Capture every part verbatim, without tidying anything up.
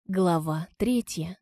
Глава третья.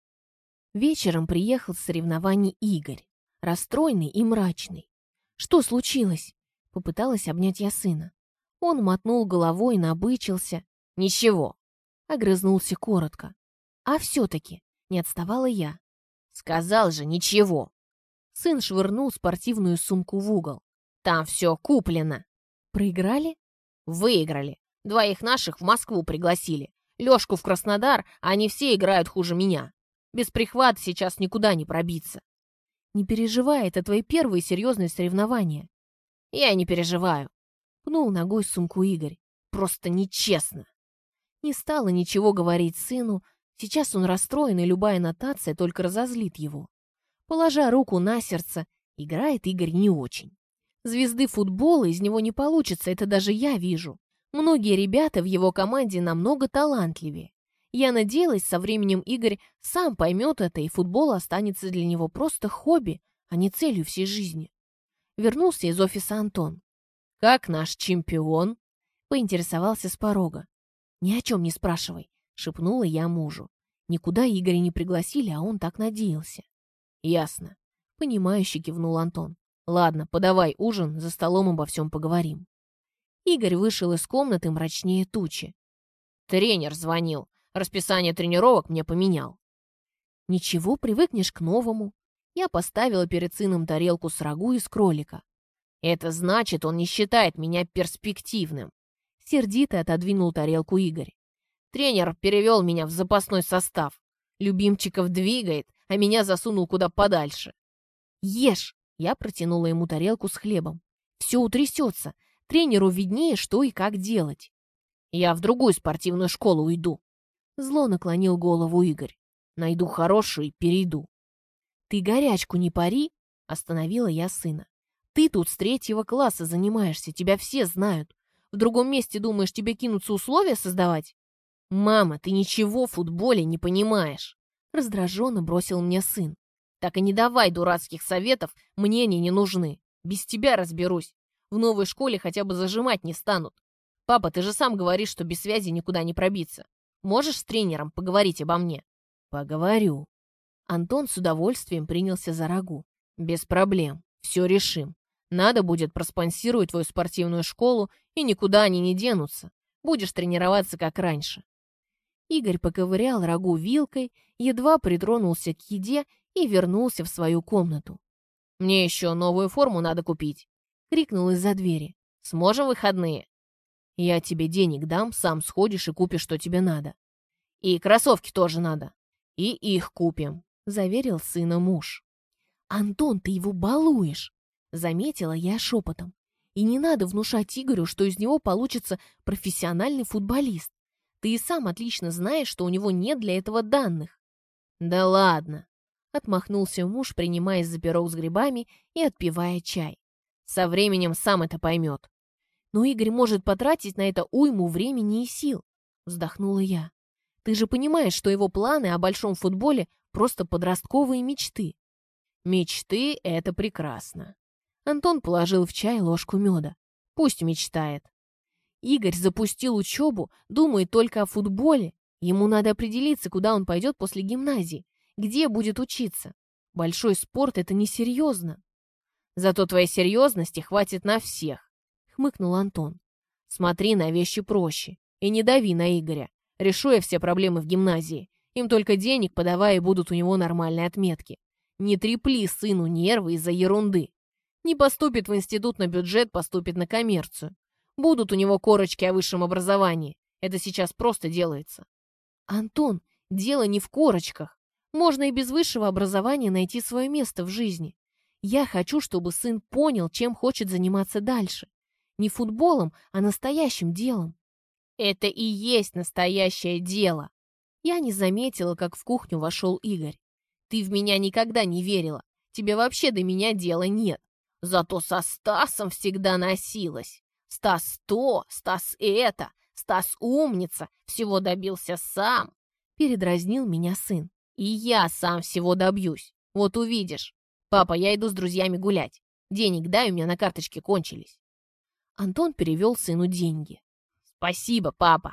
Вечером приехал с соревнований Игорь, расстроенный и мрачный. «Что случилось?» — попыталась обнять я сына. Он мотнул головой, набычился. «Ничего», — огрызнулся коротко. «А все-таки», — не отставала я. «Сказал же, ничего». Сын швырнул спортивную сумку в угол. «Там все куплено». «Проиграли?» «Выиграли. Двоих наших в Москву пригласили. Лёшку в Краснодар, а они все играют хуже меня. Без прихвата сейчас никуда не пробиться». «Не переживай, это твои первые серьезные соревнования». «Я и не переживаю», — пнул ногой сумку Игорь. «Просто нечестно». Не стала ничего говорить сыну. Сейчас он расстроен, и любая нотация только разозлит его. Положа руку на сердце, играет Игорь не очень. Звезды футбола из него не получится, это даже я вижу. Многие ребята в его команде намного талантливее. Я надеялась, со временем Игорь сам поймет это, и футбол останется для него просто хобби, а не целью всей жизни. Вернулся из офиса Антон. «Как наш чемпион?» — поинтересовался с порога. «Ни о чем не спрашивай», — шепнула я мужу. Никуда Игоря не пригласили, а он так надеялся. «Ясно», — понимающе кивнул Антон. «Ладно, подавай ужин, за столом обо всем поговорим». Игорь вышел из комнаты мрачнее тучи. «Тренер звонил. Расписание тренировок мне поменял». «Ничего, привыкнешь к новому». Я поставила перед сыном тарелку с рагу из кролика. «Это значит, он не считает меня перспективным». Сердито отодвинул тарелку Игорь. «Тренер перевел меня в запасной состав. Любимчиков двигает, а меня засунул куда подальше». «Ешь!» — я протянула ему тарелку с хлебом. «Все утрясется. Тренеру виднее, что и как делать». «Я в другую спортивную школу уйду». Зло наклонил голову Игорь. «Найду хорошую и перейду». «Ты горячку не пари», — остановила я сына. «Ты тут с третьего класса занимаешься, тебя все знают. В другом месте, думаешь, тебе кинутся условия создавать?» «Мама, ты ничего в футболе не понимаешь», — раздраженно бросил мне сын. «Так и не давай дурацких советов, мне они не нужны. Без тебя разберусь. В новой школе хотя бы зажимать не станут. Папа, ты же сам говоришь, что без связи никуда не пробиться. Можешь с тренером поговорить обо мне?» «Поговорю». Антон с удовольствием принялся за рагу. «Без проблем. Все решим. Надо будет проспонсировать твою спортивную школу, и никуда они не денутся. Будешь тренироваться, как раньше». Игорь поковырял рагу вилкой, едва притронулся к еде и вернулся в свою комнату. «Мне еще новую форму надо купить», — крикнул из-за двери. «Сможем выходные?» «Я тебе денег дам, сам сходишь и купишь, что тебе надо. И кроссовки тоже надо. И их купим», — заверил сына муж. «Антон, ты его балуешь», — заметила я шепотом. «И не надо внушать Игорю, что из него получится профессиональный футболист. Ты и сам отлично знаешь, что у него нет для этого данных». «Да ладно», — отмахнулся муж, принимаясь за пирог с грибами и отпивая чай. «Со временем сам это поймет». «Но Игорь может потратить на это уйму времени и сил», — вздохнула я. «Ты же понимаешь, что его планы о большом футболе — просто подростковые мечты». «Мечты — это прекрасно». Антон положил в чай ложку меда. «Пусть мечтает». Игорь запустил учебу, думает только о футболе. Ему надо определиться, куда он пойдет после гимназии, где будет учиться. Большой спорт — это несерьезно. «Зато твоей серьезности хватит на всех», — хмыкнул Антон. «Смотри на вещи проще и не дави на Игоря. Решу я все проблемы в гимназии. Им только денег подавай, и будут у него нормальные отметки. Не трепли сыну нервы из-за ерунды. Не поступит в институт на бюджет, поступит на коммерцию. Будут у него корочки о высшем образовании. Это сейчас просто делается». «Антон, дело не в корочках. Можно и без высшего образования найти свое место в жизни. Я хочу, чтобы сын понял, чем хочет заниматься дальше. Не футболом, а настоящим делом». «Это и есть настоящее дело». Я не заметила, как в кухню вошел Игорь. «Ты в меня никогда не верила. Тебе вообще до меня дела нет. Зато со Стасом всегда носилась. Стас то, Стас это, Стас умница, всего добился сам». Передразнил меня сын. «И я сам всего добьюсь. Вот увидишь. Папа, я иду с друзьями гулять. Денег дай, у меня на карточке кончились». Антон перевел сыну деньги. «Спасибо, папа», —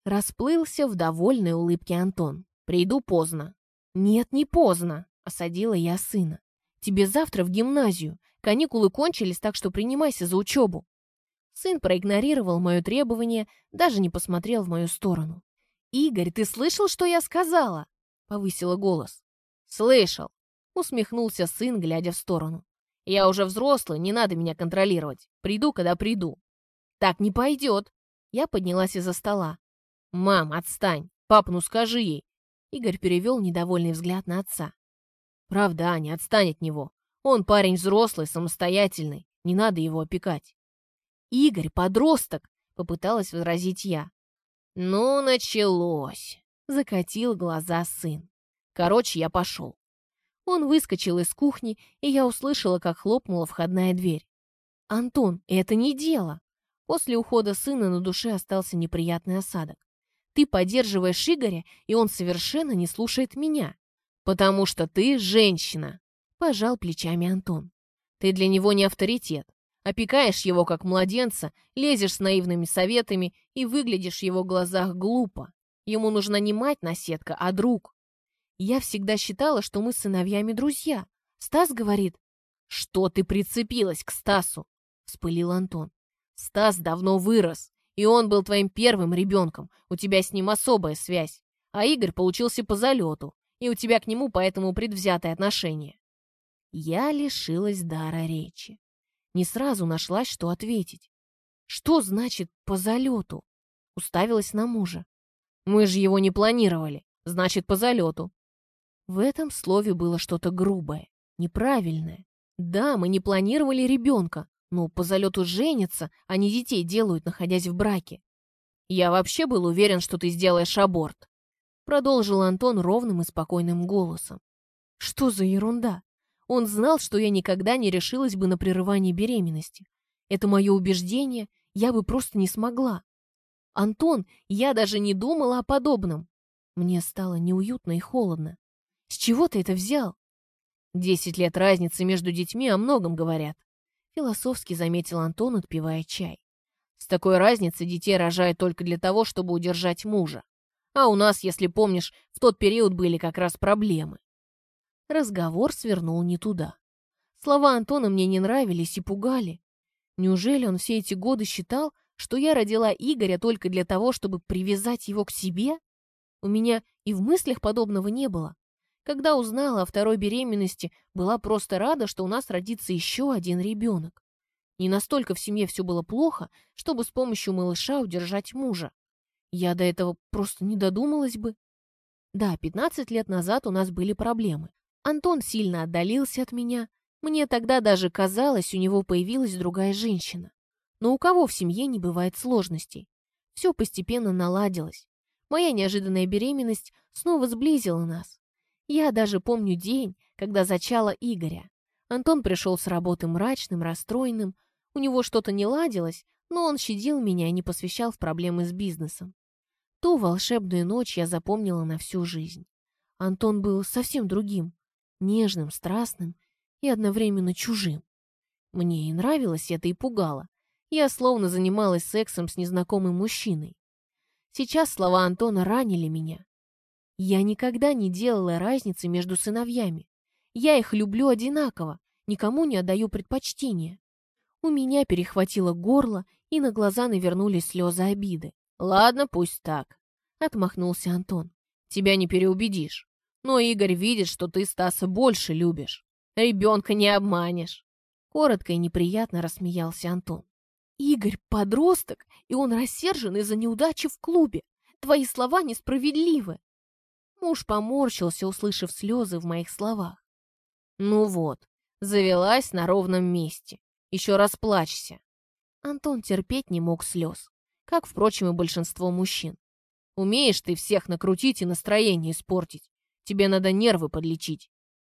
Расплылся в довольной улыбке Антон. «Приду поздно». «Нет, не поздно», — осадила я сына. «Тебе завтра в гимназию. Каникулы кончились, так что принимайся за учебу». Сын проигнорировал мое требование, даже не посмотрел в мою сторону. «Игорь, ты слышал, что я сказала?» — повысила голос. «Слышал», — усмехнулся сын, глядя в сторону. «Я уже взрослый, не надо меня контролировать. Приду, когда приду». «Так не пойдет». Я поднялась из-за стола. «Мам, отстань! Пап, ну скажи ей!» Игорь перевел недовольный взгляд на отца. «Правда, Аня, отстань от него. Он парень взрослый, самостоятельный. Не надо его опекать». «Игорь, подросток!» — попыталась возразить я. «Ну, началось!» — закатил глаза сын. «Короче, я пошел». Он выскочил из кухни, и я услышала, как хлопнула входная дверь. «Антон, это не дело!» После ухода сына на душе остался неприятный осадок. «Ты поддерживаешь Игоря, и он совершенно не слушает меня». «Потому что ты женщина», — пожал плечами Антон. «Ты для него не авторитет. Опекаешь его как младенца, лезешь с наивными советами и выглядишь в его глазах глупо. Ему нужна не мать-наседка, а друг». «Я всегда считала, что мы с сыновьями друзья. Стас говорит...» «Что ты прицепилась к Стасу?» — вспылил Антон. «Стас давно вырос, и он был твоим первым ребенком. У тебя с ним особая связь. А Игорь получился по залету, и у тебя к нему поэтому предвзятое отношение». Я лишилась дара речи. Не сразу нашлась, что ответить. «Что значит «по залету»?» Уставилась на мужа. «Мы же его не планировали. Значит, по залету». В этом слове было что-то грубое, неправильное. Да, мы не планировали ребенка, но по залету женятся, а не детей делают, находясь в браке. «Я вообще был уверен, что ты сделаешь аборт», продолжил Антон ровным и спокойным голосом. Что за ерунда? Он знал, что я никогда не решилась бы на прерывание беременности. Это мое убеждение, я бы просто не смогла. Антон, я даже не думала о подобном. Мне стало неуютно и холодно. С чего ты это взял? Десять лет разницы между детьми о многом говорят. Философски заметил Антон, отпивая чай. С такой разницей детей рожают только для того, чтобы удержать мужа. А у нас, если помнишь, в тот период были как раз проблемы. Разговор свернул не туда. Слова Антона мне не нравились и пугали. Неужели он все эти годы считал, что я родила Игоря только для того, чтобы привязать его к себе? У меня и в мыслях подобного не было. Когда узнала о второй беременности, была просто рада, что у нас родится еще один ребенок. Не настолько в семье все было плохо, чтобы с помощью малыша удержать мужа. Я до этого просто не додумалась бы. Да, пятнадцать лет назад у нас были проблемы. Антон сильно отдалился от меня. Мне тогда даже казалось, у него появилась другая женщина. Но у кого в семье не бывает сложностей? Все постепенно наладилось. Моя неожиданная беременность снова сблизила нас. Я даже помню день, когда зачала Игоря. Антон пришел с работы мрачным, расстроенным. У него что-то не ладилось, но он щадил меня и не посвящал в проблемы с бизнесом. Ту волшебную ночь я запомнила на всю жизнь. Антон был совсем другим, нежным, страстным и одновременно чужим. Мне и нравилось это, и пугало. Я словно занималась сексом с незнакомым мужчиной. Сейчас слова Антона ранили меня. Я никогда не делала разницы между сыновьями. Я их люблю одинаково, никому не отдаю предпочтения. У меня перехватило горло, и на глаза навернулись слезы обиды. «Ладно, пусть так», — отмахнулся Антон. «Тебя не переубедишь. Но Игорь видит, что ты Стаса больше любишь. Ребенка не обманешь». Коротко и неприятно рассмеялся Антон. «Игорь подросток, и он рассержен из-за неудачи в клубе. Твои слова несправедливы». Муж поморщился, услышав слезы в моих словах. «Ну вот, завелась на ровном месте. Еще расплачься». Антон терпеть не мог слез, как, впрочем, и большинство мужчин. «Умеешь ты всех накрутить и настроение испортить. Тебе надо нервы подлечить».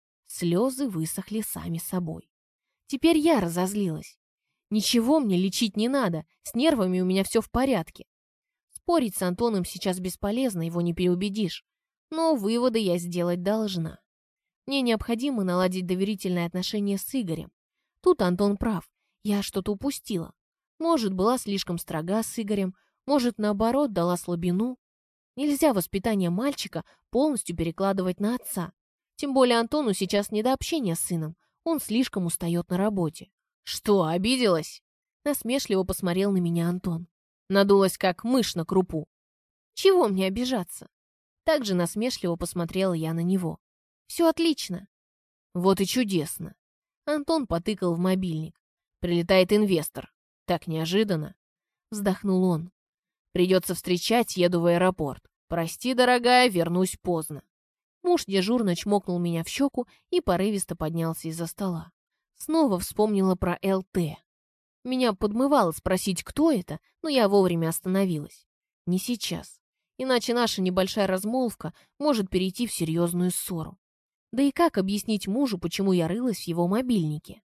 Слезы высохли сами собой. Теперь я разозлилась. Ничего мне лечить не надо, с нервами у меня все в порядке. Спорить с Антоном сейчас бесполезно, его не переубедишь. Но выводы я сделать должна. Мне необходимо наладить доверительные отношения с Игорем. Тут Антон прав, я что-то упустила. Может, была слишком строга с Игорем, может, наоборот, дала слабину. Нельзя воспитание мальчика полностью перекладывать на отца. Тем более Антону сейчас не до общения с сыном. Он слишком устает на работе. «Что, обиделась?» Насмешливо посмотрел на меня Антон. Надулась, как мышь на крупу. «Чего мне обижаться?» Также насмешливо посмотрела я на него. «Все отлично». «Вот и чудесно». Антон потыкал в мобильник. «Прилетает инвестор. Так неожиданно». Вздохнул он. «Придется встречать, еду в аэропорт. Прости, дорогая, вернусь поздно». Муж дежурно чмокнул меня в щеку и порывисто поднялся из-за стола. Снова вспомнила про эл тэ. Меня подмывало спросить, кто это, но я вовремя остановилась. Не сейчас. Иначе наша небольшая размолвка может перейти в серьезную ссору. Да и как объяснить мужу, почему я рылась в его мобильнике?